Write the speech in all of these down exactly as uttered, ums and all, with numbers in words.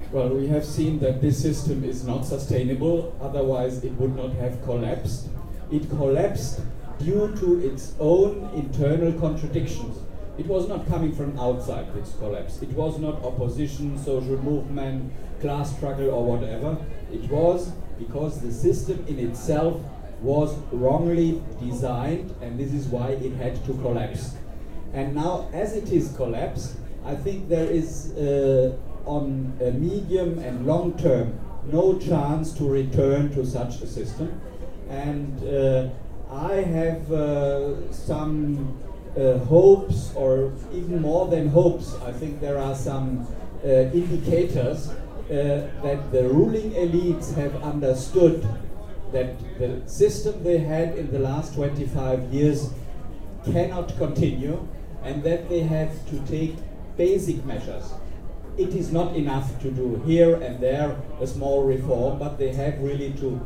Well, we have seen that this system is not sustainable, otherwise it would not have collapsed. It collapsed due to its own internal contradictions. It was not coming from outside, this collapse. It was not opposition, social movement, class struggle or whatever. It was because the system in itself was wrongly designed, and this is why it had to collapse. And now, as it is collapsed, I think there is uh, on a medium and long term no chance to return to such a system. And uh, I have uh, some uh, hopes, or even more than hopes. I think there are some uh, indicators uh, that the ruling elites have understood that the system they had in the last twenty-five years cannot continue, and that they have to take basic measures. It is not enough to do here and there a small reform, but they have really to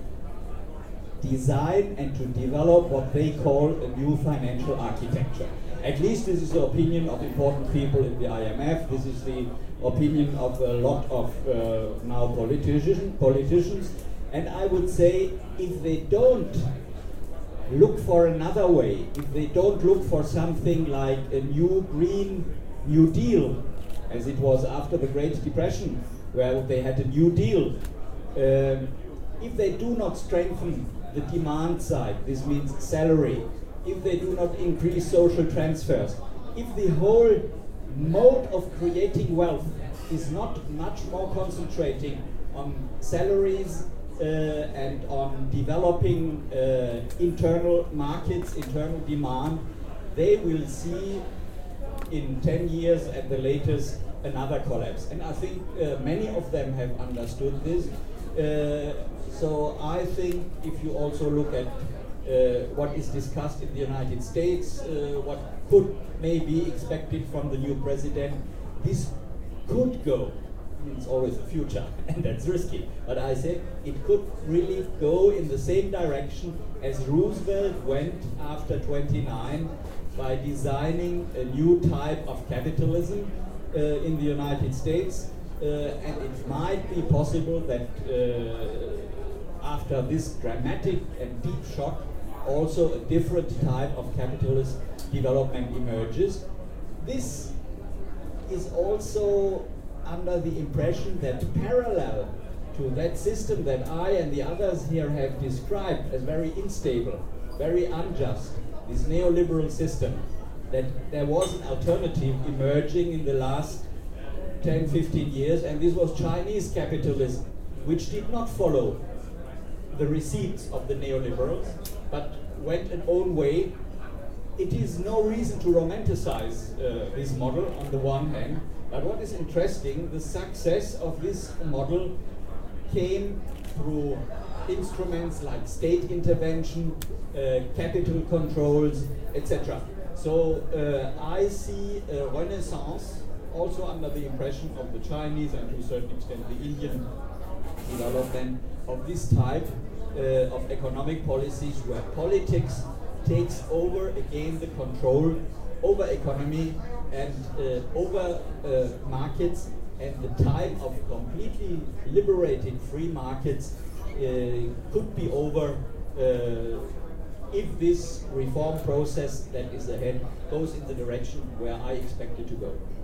design and to develop what they call a new financial architecture. At least this is the opinion of important people in the I M F. This is the opinion of a lot of uh, now politician, politicians. And I would say, if they don't look for another way, if they don't look for something like a new Green New Deal, as it was after the Great Depression, where they had a New Deal, um, if they do not strengthen the demand side, this means salary, if they do not increase social transfers, if the whole mode of creating wealth is not much more concentrating on salaries uh, and on developing uh, internal markets, internal demand, they will see in ten years at the latest another collapse. And I think uh, many of them have understood this. Uh, so I think if you also look at uh, what is discussed in the United States, uh, what could maybe expected from the new president, this could go. It's always the future, and that's risky. But I say it could really go in the same direction as Roosevelt went after twenty-nine, by designing a new type of capitalism uh, in the United States. Uh, and it might be possible that uh, after this dramatic and deep shock, also a different type of capitalist development emerges. This is also under the impression that parallel to that system that I and the others here have described as very unstable, very unjust, this neoliberal system, that there was an alternative emerging in the last ten, fifteen years, and this was Chinese capitalism, which did not follow the receipts of the neoliberals, but went an own way. It is no reason to romanticize uh, this model on the one hand, but what is interesting, the success of this model came through instruments like state intervention, uh, capital controls, et cetera. So uh, I see a renaissance, also under the impression of the Chinese and to a certain extent the Indian development of this type uh, of economic policies, where politics takes over again the control over economy and uh, over uh, markets, and the time of completely liberated free markets uh, could be over uh, if this reform process that is ahead goes in the direction where I expect it to go.